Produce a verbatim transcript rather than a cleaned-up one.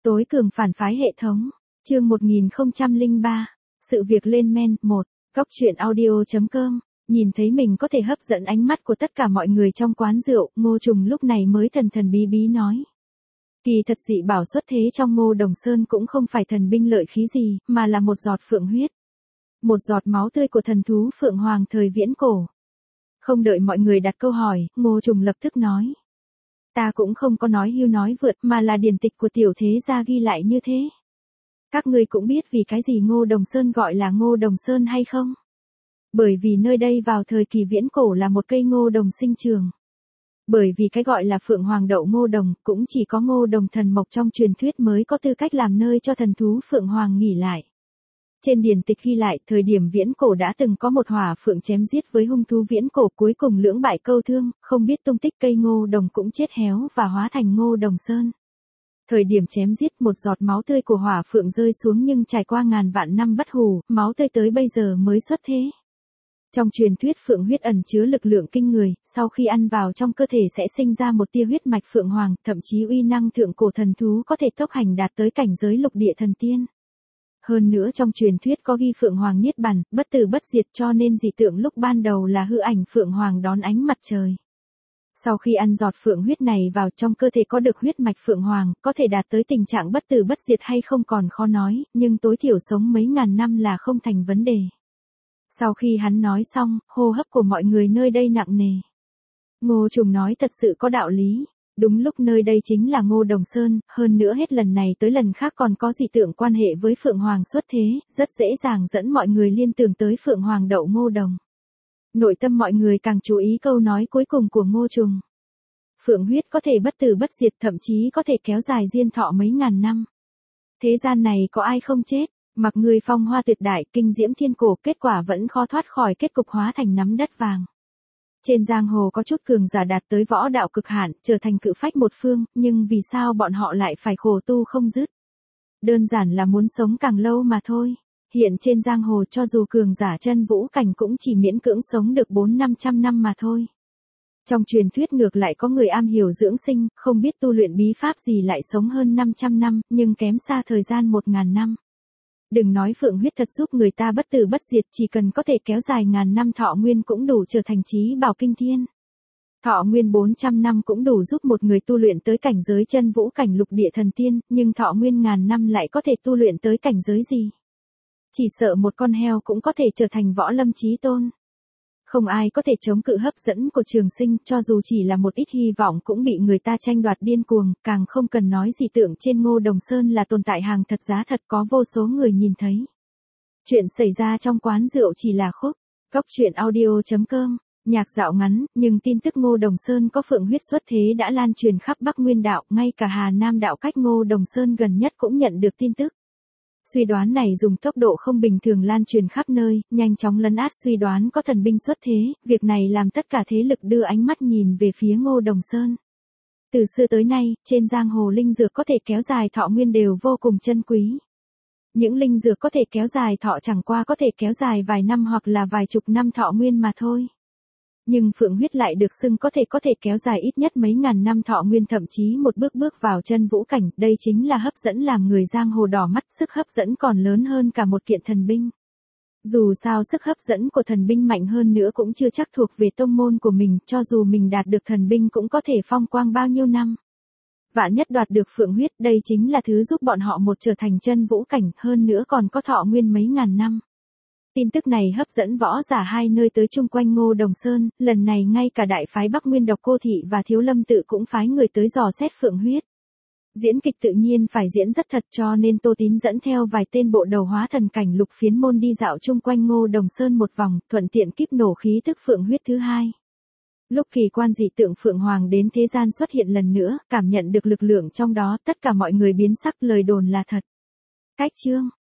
Tối cường phản phái hệ thống. Chương một nghìn không trăm lẻ ba. Sự việc lên men. một. Góc truyện audio chấm com. Nhìn thấy mình có thể hấp dẫn ánh mắt của tất cả mọi người trong quán rượu, Ngô Trùng lúc này mới thần thần bí bí nói. Kỳ thật dị bảo xuất thế trong Ngô Đồng Sơn cũng không phải thần binh lợi khí gì, mà là một giọt phượng huyết. Một giọt máu tươi của thần thú Phượng Hoàng thời viễn cổ. Không đợi mọi người đặt câu hỏi, Ngô Trùng lập tức nói. Ta cũng không có nói hưu nói vượt, mà là điển tịch của tiểu thế gia ghi lại như thế. Các ngươi cũng biết vì cái gì Ngô Đồng Sơn gọi là Ngô Đồng Sơn hay không? Bởi vì nơi đây vào thời kỳ viễn cổ là một cây ngô đồng sinh trường. Bởi vì cái gọi là Phượng Hoàng đậu ngô đồng, cũng chỉ có ngô đồng thần mộc trong truyền thuyết mới có tư cách làm nơi cho thần thú Phượng Hoàng nghỉ lại. Trên điển tịch ghi lại, thời điểm viễn cổ đã từng có một hỏa phượng chém giết với hung thú viễn cổ, cuối cùng lưỡng bại câu thương, không biết tung tích, cây ngô đồng cũng chết héo và hóa thành Ngô Đồng Sơn. Thời điểm chém giết, một giọt máu tươi của hỏa phượng rơi xuống nhưng trải qua ngàn vạn năm bất hủ, máu tươi tới bây giờ mới xuất thế. Trong truyền thuyết phượng huyết ẩn chứa lực lượng kinh người, sau khi ăn vào trong cơ thể sẽ sinh ra một tia huyết mạch phượng hoàng, thậm chí uy năng thượng cổ thần thú có thể tốc hành đạt tới cảnh giới lục địa thần tiên. Hơn nữa trong truyền thuyết có ghi Phượng Hoàng niết bàn, bất tử bất diệt, cho nên dị tượng lúc ban đầu là hư ảnh Phượng Hoàng đón ánh mặt trời. Sau khi ăn giọt phượng huyết này vào trong cơ thể có được huyết mạch Phượng Hoàng, có thể đạt tới tình trạng bất tử bất diệt hay không còn khó nói, nhưng tối thiểu sống mấy ngàn năm là không thành vấn đề. Sau khi hắn nói xong, hô hấp của mọi người nơi đây nặng nề. Ngô Trùng nói thật sự có đạo lý. Đúng lúc nơi đây chính là Ngô Đồng Sơn, hơn nữa hết lần này tới lần khác còn có dị tượng quan hệ với Phượng Hoàng xuất thế, rất dễ dàng dẫn mọi người liên tưởng tới Phượng Hoàng đậu ngô đồng. Nội tâm mọi người càng chú ý câu nói cuối cùng của Ngô Trùng. Phượng huyết có thể bất tử bất diệt, thậm chí có thể kéo dài diên thọ mấy ngàn năm. Thế gian này có ai không chết, mặc người phong hoa tuyệt đại, kinh diễm thiên cổ, kết quả vẫn khó thoát khỏi kết cục hóa thành nắm đất vàng. Trên giang hồ có chút cường giả đạt tới võ đạo cực hạn, trở thành cự phách một phương, nhưng vì sao bọn họ lại phải khổ tu không dứt? Đơn giản là muốn sống càng lâu mà thôi. Hiện trên giang hồ cho dù cường giả chân vũ cảnh cũng chỉ miễn cưỡng sống được bốn năm trăm năm mà thôi. Trong truyền thuyết ngược lại có người am hiểu dưỡng sinh, không biết tu luyện bí pháp gì lại sống hơn năm trăm năm, nhưng kém xa thời gian một ngàn năm. Đừng nói phượng huyết thật giúp người ta bất tử bất diệt, chỉ cần có thể kéo dài ngàn năm thọ nguyên cũng đủ trở thành chí bảo kinh thiên. Thọ nguyên bốn trăm năm cũng đủ giúp một người tu luyện tới cảnh giới chân vũ cảnh lục địa thần tiên, nhưng thọ nguyên ngàn năm lại có thể tu luyện tới cảnh giới gì? Chỉ sợ một con heo cũng có thể trở thành võ lâm chí tôn. Không ai có thể chống cự hấp dẫn của trường sinh, cho dù chỉ là một ít hy vọng cũng bị người ta tranh đoạt điên cuồng, càng không cần nói dị tượng trên Ngô Đồng Sơn là tồn tại hàng thật giá thật, có vô số người nhìn thấy. Chuyện xảy ra trong quán rượu chỉ là khúc. Góc truyện audio chấm com. Nhạc dạo ngắn, nhưng tin tức Ngô Đồng Sơn có phượng huyết xuất thế đã lan truyền khắp Bắc Nguyên đạo, ngay cả Hà Nam đạo cách Ngô Đồng Sơn gần nhất cũng nhận được tin tức. Suy đoán này dùng tốc độ không bình thường lan truyền khắp nơi, nhanh chóng lấn át suy đoán có thần binh xuất thế, việc này làm tất cả thế lực đưa ánh mắt nhìn về phía Ngô Đồng Sơn. Từ xưa tới nay, trên giang hồ linh dược có thể kéo dài thọ nguyên đều vô cùng chân quý. Những linh dược có thể kéo dài thọ chẳng qua có thể kéo dài vài năm hoặc là vài chục năm thọ nguyên mà thôi. Nhưng phượng huyết lại được xưng có thể có thể kéo dài ít nhất mấy ngàn năm thọ nguyên, thậm chí một bước bước vào chân vũ cảnh, đây chính là hấp dẫn làm người giang hồ đỏ mắt, sức hấp dẫn còn lớn hơn cả một kiện thần binh. Dù sao sức hấp dẫn của thần binh mạnh hơn nữa cũng chưa chắc thuộc về tông môn của mình, cho dù mình đạt được thần binh cũng có thể phong quang bao nhiêu năm. Vạn nhất đoạt được phượng huyết, đây chính là thứ giúp bọn họ một trở thành chân vũ cảnh, hơn nữa còn có thọ nguyên mấy ngàn năm. Tin tức này hấp dẫn võ giả hai nơi tới chung quanh Ngô Đồng Sơn, lần này ngay cả đại phái Bắc Nguyên Độc Cô Thị và Thiếu Lâm Tự cũng phái người tới dò xét phượng huyết. Diễn kịch tự nhiên phải diễn rất thật, cho nên Tô Tín dẫn theo vài tên bộ đầu hóa thần cảnh lục phiến môn đi dạo chung quanh Ngô Đồng Sơn một vòng, thuận tiện kíp nổ khí tức phượng huyết thứ hai. Lúc kỳ quan dị tượng Phượng Hoàng đến thế gian xuất hiện lần nữa, cảm nhận được lực lượng trong đó, tất cả mọi người biến sắc, lời đồn là thật. Cách chương